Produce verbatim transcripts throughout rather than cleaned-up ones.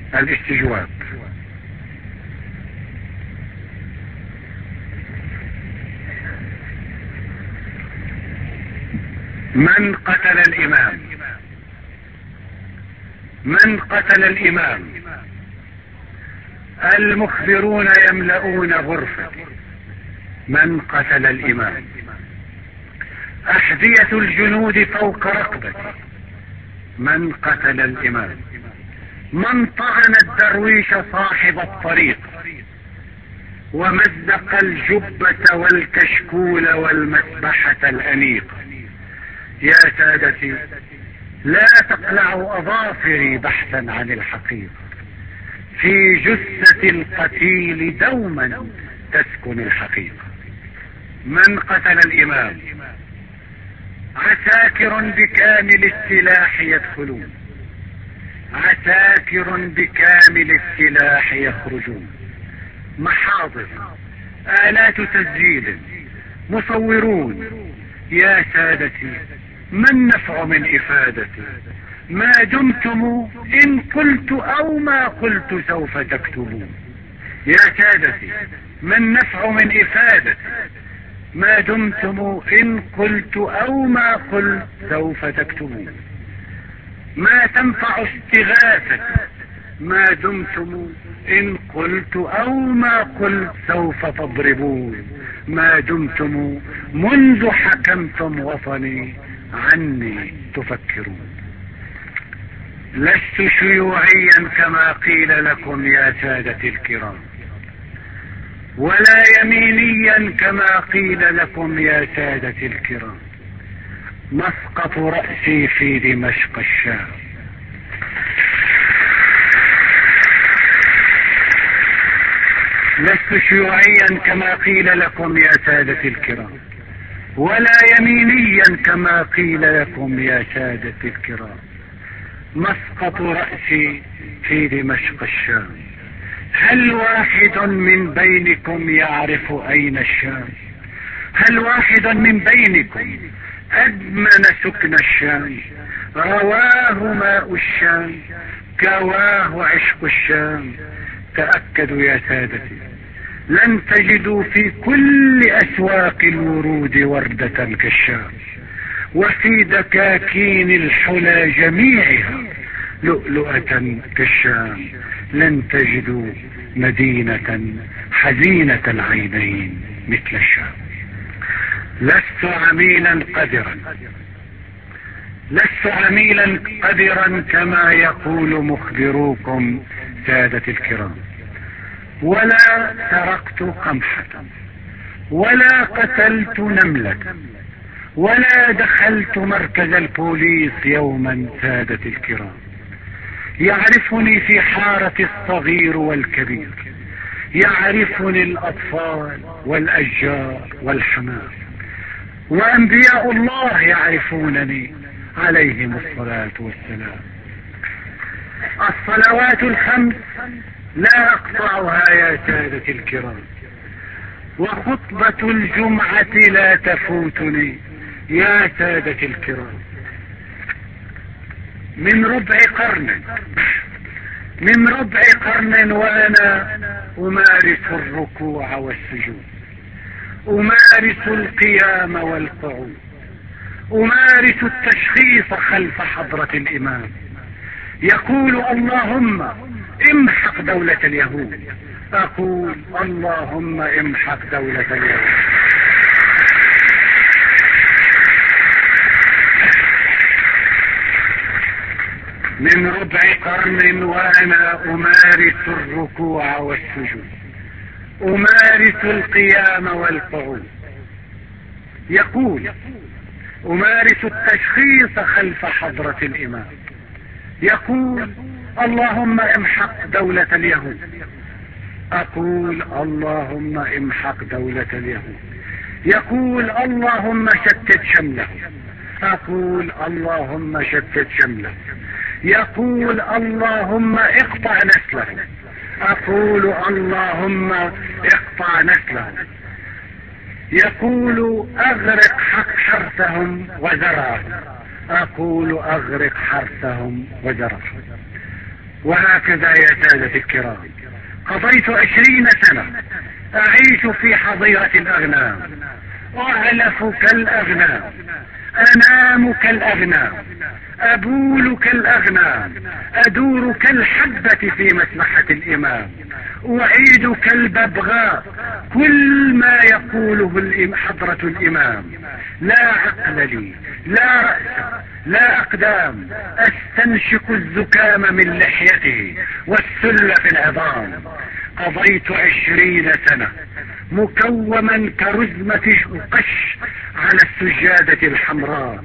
الاستجواب. من قتل الامام؟ من قتل الامام؟ المخبرون يملؤون غرفتي. من قتل الامام؟ احذية الجنود فوق رقبتي. من قتل الامام؟ من طعن الدرويش صاحب الطريق ومزق الجبة والكشكول والمسبحة الأنيقة. يا سادتي، لا تقلعوا أظافري بحثا عن الحقيقة. في جثة القتيل دوما تسكن الحقيقة. من قتل الإمام؟ عساكر بكامل السلاح يدخلون، عساكر بكامل السلاح يخرجون، محاضر، آلات تسجيل، مصورون. يا سادتي، ما النفع من إفادتي؟ ما دمتم إن قلت أو ما قلت سوف تكتبون. يا سادتي، ما النفع من إفادتي؟ ما دمتم إن قلت أو ما قلت سوف تكتبون. ما تنفع استغاثتي ما دمتم إن قلت أو ما قلت سوف تضربون. ما دمتم منذ حكمتم وطني عني تفكرون. لست شيوعيا كما قيل لكم يا سادتي الكرام، ولا يمينيا كما قيل لكم يا سادتي الكرام. مسقط رأسي في دمشق الشام. لست شيوعيا كما قيل لكم يا سادتي الكرام، ولا يمينيا كما قيل لكم يا سادتي الكرام. مسقط رأسي في دمشق الشام. هل واحد من بينكم يعرف أين الشام؟ هل واحد من بينكم أدمن سكن الشام؟ رواه ماء الشام، كواه عشق الشام. تأكدوا يا سادتي، لن تجدوا في كل أسواق الورود وردة كالشام، وفي دكاكين الحلى جميعها لؤلؤة كالشام. لن تجدوا مدينة حزينة العينين مثل الشام. لست عميلا قدرا، لست عميلا قدرا كما يقول مخبروكم سادة الكرام، ولا سرقت قمحة، ولا قتلت نملة، ولا دخلت مركز البوليس يوما سادة الكرام. يعرفني في حارة الصغير والكبير، يعرفني الأطفال والأشجار والحمام، وأنبياء الله يعرفونني عليهم الصلاة والسلام. الصلوات الخمس لا أقطعها يا سادة الكرام، وخطبة الجمعة لا تفوتني يا سادة الكرام. من ربع قرن من ربع قرن وأنا أمارس الركوع والسجود، أمارس القيام والقعود، أمارس التشخيص خلف حضرة الإمام. يقول اللهم امحق دولة اليهود، أقول اللهم امحق دولة اليهود. من ربع قرن وأنا أمارس الركوع والسجود، أمارس القيام والقعود. يقول أمارس التشخيص خلف حضرة الإمام. يقول اللهم امحق دولة اليهود، أقول اللهم امحق دولة اليهود. يقول اللهم شتت شمله، أقول اللهم شتت شمله. يقول اللهم اقطع نسله، أقول اللهم اقطع نسله. يقول اغرق حرثهم وزرعهم، أقول اغرق حرثهم وزرعهم. وهكذا يا سادة الكرام قضيت عشرين سنة أعيش في حظيرة الأغنام، أعلف كالأغنام، أنام كالأغنام، أبول كالأغنام، أدور كالحبة في مسبحة الإمام، أعيد كالببغاء كل ما يقوله حضرة الإمام. لا عقل لي، لا رأس، لا أقدام، أستنشق الزكام من لحيته والسل في العظام. قضيت عشرين سنة مكوما كرزمة قش على السجادة الحمراء،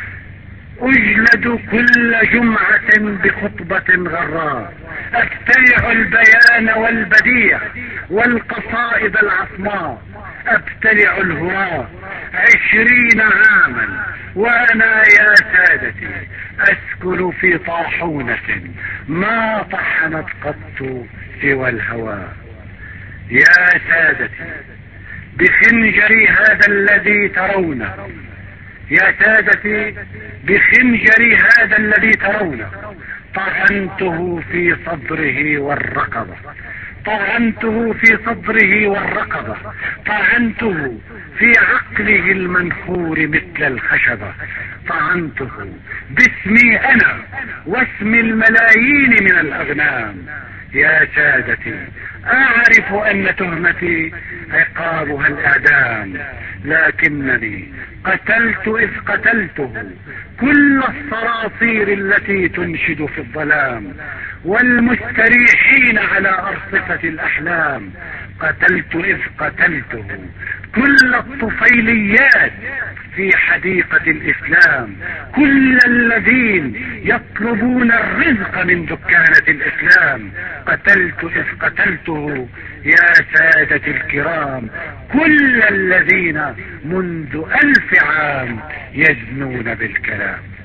أجلد كل جمعة بخطبة غراء، أبتلع البيان والبديع والقصائد العصماء، أبتلع الهراء عشرين عاما وأنا يا سادتي أسكن في طاحونة ما طحنت قط سوى الهواء. يا سادتي بخنجري هذا الذي ترونه، يا سادتي بخنجري هذا الذي ترونه طعنته في صدره والرقبة، طعنته في صدره والرقبة، طعنته في عقله المنخور مثل الخشبة، طعنته باسمي أنا واسم الملايين من الأغنام. يا سادتي أعرف أن تهمتي عقابها الإعدام، لكنني قتلت إذ قتلته كل الصراصير التي تنشد في الظلام والمستريحين على أرصفة الأحلام، قتلت إذ قتلته كل الطفيليات في حديقة الإسلام، كل الذين يطلبون الرزق من دكانة الإسلام، قتلت إذ قتلته يا سادة الكرام كل الذين منذ ألف عام يزنون بالكلام.